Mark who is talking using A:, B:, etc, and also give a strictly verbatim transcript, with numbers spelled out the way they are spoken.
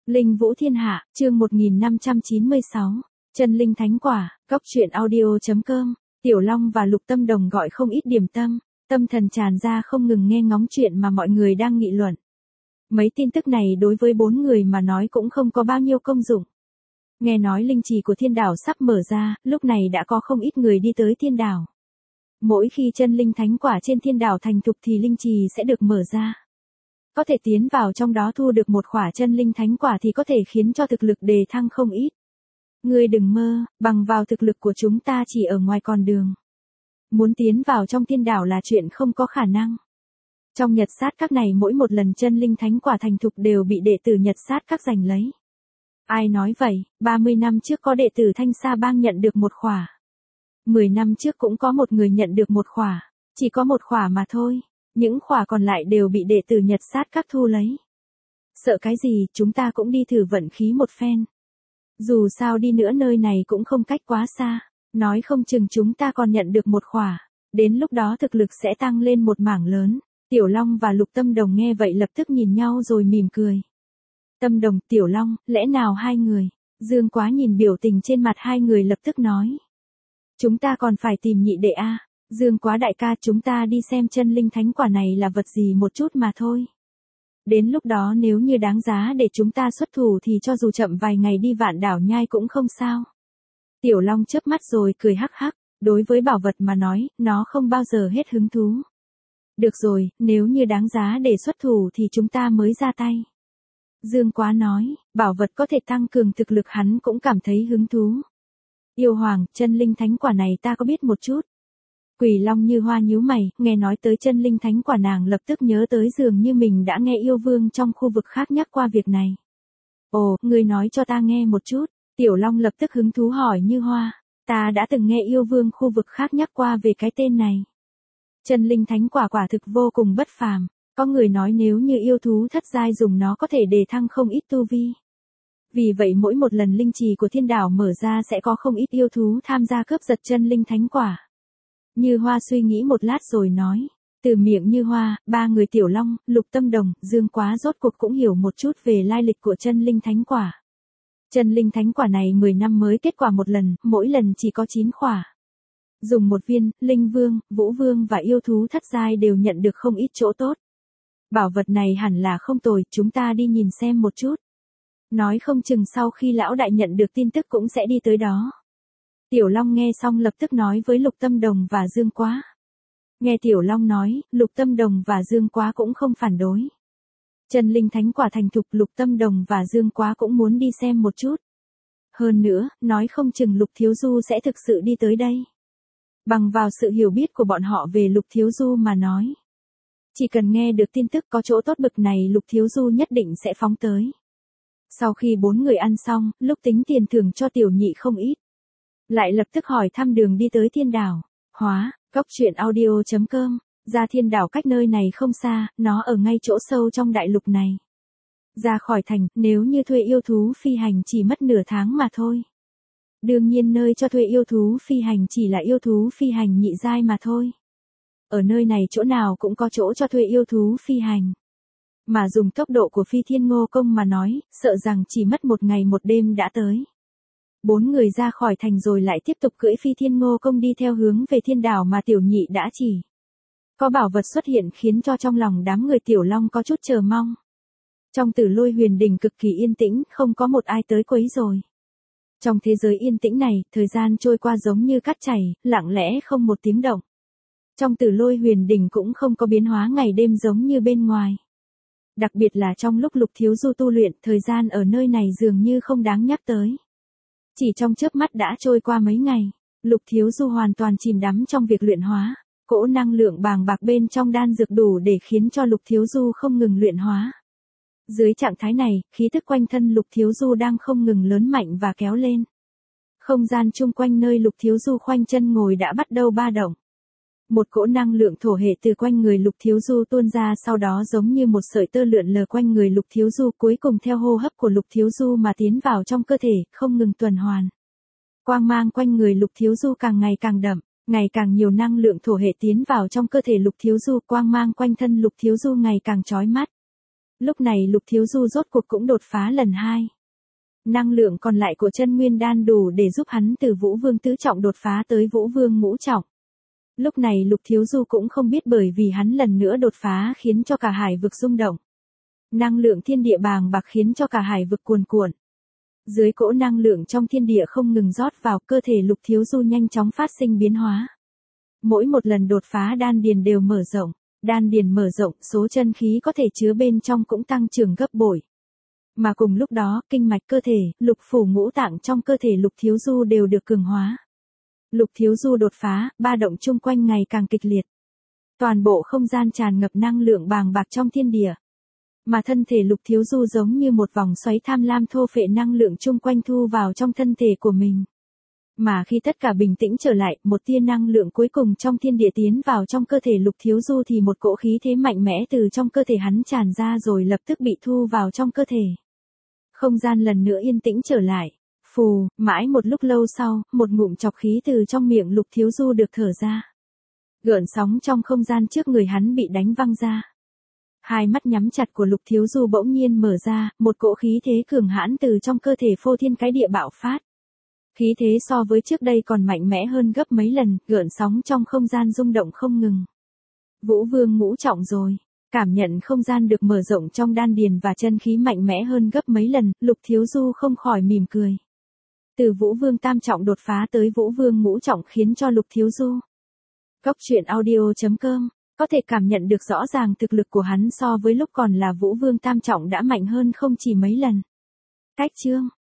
A: Linh Vũ Thiên Hạ, chương một nghìn năm trăm chín mươi sáu. Chân linh thánh quả, góc truyện audio.com. Tiểu Long và Lục Tâm Đồng gọi không ít điểm tâm, tâm thần tràn ra không ngừng nghe ngóng chuyện mà mọi người đang nghị luận. Mấy tin tức này đối với bốn người mà nói cũng không có bao nhiêu công dụng. Nghe nói linh trì của thiên đảo sắp mở ra, lúc này đã có không ít người đi tới thiên đảo. Mỗi khi chân linh thánh quả trên thiên đảo thành thục thì linh trì sẽ được mở ra. Có thể tiến vào trong đó thu được một khỏa chân linh thánh quả thì có thể khiến cho thực lực đề thăng không ít. Ngươi đừng mơ, bằng vào thực lực của chúng ta chỉ ở ngoài con đường. Muốn tiến vào trong thiên đảo là chuyện không có khả năng. Trong Nhật sát các này mỗi một lần chân linh thánh quả thành thục đều bị đệ tử Nhật sát các giành lấy. Ai nói vậy, ba mươi năm trước có đệ tử Thanh Sa Bang nhận được một khỏa. mười năm trước cũng có một người nhận được một khỏa, chỉ có một khỏa mà thôi. Những khỏa còn lại đều bị đệ tử Nhật sát các thu lấy. Sợ cái gì, chúng ta cũng đi thử vận khí một phen. Dù sao đi nữa nơi này cũng không cách quá xa, nói không chừng chúng ta còn nhận được một khỏa, đến lúc đó thực lực sẽ tăng lên một mảng lớn. Tiểu Long và Lục Tâm Đồng nghe vậy lập tức nhìn nhau rồi mỉm cười. Tâm Đồng, Tiểu Long, lẽ nào hai người? Dương Quá nhìn biểu tình trên mặt hai người lập tức nói. Chúng ta còn phải tìm nhị đệ a. Dương Quá đại ca, chúng ta đi xem chân linh thánh quả này là vật gì một chút mà thôi. Đến lúc đó nếu như đáng giá để chúng ta xuất thủ thì cho dù chậm vài ngày đi Vạn Đảo Nhai cũng không sao. Tiểu Long chớp mắt rồi cười hắc hắc, đối với bảo vật mà nói, nó không bao giờ hết hứng thú. Được rồi, nếu như đáng giá để xuất thủ thì chúng ta mới ra tay. Dương Quá nói, bảo vật có thể tăng cường thực lực hắn cũng cảm thấy hứng thú. Yêu Hoàng, chân linh thánh quả này ta có biết một chút. Quỷ Long Như Hoa nhíu mày, nghe nói tới chân linh thánh quả nàng lập tức nhớ tới dường như mình đã nghe yêu vương trong khu vực khác nhắc qua việc này. Ồ, ngươi nói cho ta nghe một chút. Tiểu Long lập tức hứng thú hỏi Như Hoa, ta đã từng nghe yêu vương khu vực khác nhắc qua về cái tên này. Chân linh thánh quả quả thực vô cùng bất phàm, có người nói nếu như yêu thú thất giai dùng nó có thể đề thăng không ít tu vi. Vì vậy mỗi một lần linh trì của thiên đảo mở ra sẽ có không ít yêu thú tham gia cướp giật chân linh thánh quả. Như Hoa suy nghĩ một lát rồi nói, từ miệng Như Hoa, ba người Tiểu Long, Lục Tâm Đồng, Dương Quá rốt cuộc cũng hiểu một chút về lai lịch của chân linh thánh quả. Chân linh thánh quả này mười năm mới kết quả một lần, mỗi lần chỉ có chín khỏa. Dùng một viên, Linh Vương, Vũ Vương và yêu thú thất giai đều nhận được không ít chỗ tốt. Bảo vật này hẳn là không tồi, chúng ta đi nhìn xem một chút. Nói không chừng sau khi lão đại nhận được tin tức cũng sẽ đi tới đó. Tiểu Long nghe xong lập tức nói với Lục Tâm Đồng và Dương Quá. Nghe Tiểu Long nói, Lục Tâm Đồng và Dương Quá cũng không phản đối. Chân linh thánh quả thành thục, Lục Tâm Đồng và Dương Quá cũng muốn đi xem một chút. Hơn nữa, nói không chừng Lục Thiếu Du sẽ thực sự đi tới đây. Bằng vào sự hiểu biết của bọn họ về Lục Thiếu Du mà nói. Chỉ cần nghe được tin tức có chỗ tốt bực này Lục Thiếu Du nhất định sẽ phóng tới. Sau khi bốn người ăn xong, lúc tính tiền thưởng cho Tiểu Nhị không ít. Lại lập tức hỏi thăm đường đi tới thiên đảo. Hóa, góc truyện audio.com, ra thiên đảo cách nơi này không xa, nó ở ngay chỗ sâu trong đại lục này. Ra khỏi thành, nếu như thuê yêu thú phi hành chỉ mất nửa tháng mà thôi. Đương nhiên nơi cho thuê yêu thú phi hành chỉ là yêu thú phi hành nhị giai mà thôi. Ở nơi này chỗ nào cũng có chỗ cho thuê yêu thú phi hành. Mà dùng tốc độ của Phi Thiên Ngô Công mà nói, sợ rằng chỉ mất một ngày một đêm đã tới. Bốn người ra khỏi thành rồi lại tiếp tục cưỡi Phi Thiên Ngô Công đi theo hướng về thiên đảo mà Tiểu Nhị đã chỉ. Có bảo vật xuất hiện khiến cho trong lòng đám người Tiểu Long có chút chờ mong. Trong Tử Lôi Huyền Đỉnh cực kỳ yên tĩnh, không có một ai tới quấy rồi. Trong thế giới yên tĩnh này, thời gian trôi qua giống như cát chảy, lặng lẽ không một tiếng động. Trong Tử Lôi Huyền Đỉnh cũng không có biến hóa ngày đêm giống như bên ngoài. Đặc biệt là trong lúc Lục Thiếu Du tu luyện, thời gian ở nơi này dường như không đáng nhắc tới. Chỉ trong chớp mắt đã trôi qua mấy ngày, Lục Thiếu Du hoàn toàn chìm đắm trong việc luyện hóa, cỗ năng lượng bàng bạc bên trong đan dược đủ để khiến cho Lục Thiếu Du không ngừng luyện hóa. Dưới trạng thái này, khí thức quanh thân Lục Thiếu Du đang không ngừng lớn mạnh và kéo lên. Không gian chung quanh nơi Lục Thiếu Du khoanh chân ngồi đã bắt đầu ba động. Một cỗ năng lượng thổ hệ từ quanh người Lục Thiếu Du tuôn ra, sau đó giống như một sợi tơ lượn lờ quanh người Lục Thiếu Du, cuối cùng theo hô hấp của Lục Thiếu Du mà tiến vào trong cơ thể, không ngừng tuần hoàn. Quang mang quanh người Lục Thiếu Du càng ngày càng đậm, ngày càng nhiều năng lượng thổ hệ tiến vào trong cơ thể Lục Thiếu Du, quang mang quanh thân Lục Thiếu Du ngày càng chói mắt. Lúc này Lục Thiếu Du rốt cuộc cũng đột phá lần hai. Năng lượng còn lại của chân nguyên đan đủ để giúp hắn từ Vũ Vương tứ trọng đột phá tới Vũ Vương ngũ trọng. Lúc này Lục Thiếu Du cũng không biết bởi vì hắn lần nữa đột phá khiến cho cả hải vực rung động. Năng lượng thiên địa bàng bạc khiến cho cả hải vực cuồn cuộn. Dưới cỗ năng lượng trong thiên địa không ngừng rót vào, cơ thể Lục Thiếu Du nhanh chóng phát sinh biến hóa. Mỗi một lần đột phá đan điền đều mở rộng, đan điền mở rộng, số chân khí có thể chứa bên trong cũng tăng trưởng gấp bội. Mà cùng lúc đó, kinh mạch cơ thể, lục phủ ngũ tạng trong cơ thể Lục Thiếu Du đều được cường hóa. Lục Thiếu Du đột phá, ba động chung quanh ngày càng kịch liệt. Toàn bộ không gian tràn ngập năng lượng bàng bạc trong thiên địa. Mà thân thể Lục Thiếu Du giống như một vòng xoáy tham lam thô phệ năng lượng chung quanh thu vào trong thân thể của mình. Mà khi tất cả bình tĩnh trở lại, một tia năng lượng cuối cùng trong thiên địa tiến vào trong cơ thể Lục Thiếu Du thì một cỗ khí thế mạnh mẽ từ trong cơ thể hắn tràn ra rồi lập tức bị thu vào trong cơ thể. Không gian lần nữa yên tĩnh trở lại. Phù, mãi một lúc lâu sau, một ngụm chọc khí từ trong miệng Lục Thiếu Du được thở ra. Gợn sóng trong không gian trước người hắn bị đánh văng ra. Hai mắt nhắm chặt của Lục Thiếu Du bỗng nhiên mở ra, một cỗ khí thế cường hãn từ trong cơ thể phô thiên cái địa bạo phát. Khí thế so với trước đây còn mạnh mẽ hơn gấp mấy lần, gợn sóng trong không gian rung động không ngừng. Vũ Vương ngũ trọng rồi. Cảm nhận không gian được mở rộng trong đan điền và chân khí mạnh mẽ hơn gấp mấy lần, Lục Thiếu Du không khỏi mỉm cười. Từ Vũ Vương tam trọng đột phá tới Vũ Vương ngũ trọng khiến cho Lục Thiếu Du. Góc truyện audio chấm com có thể cảm nhận được rõ ràng thực lực của hắn so với lúc còn là Vũ Vương tam trọng đã mạnh hơn không chỉ mấy lần. Cách chương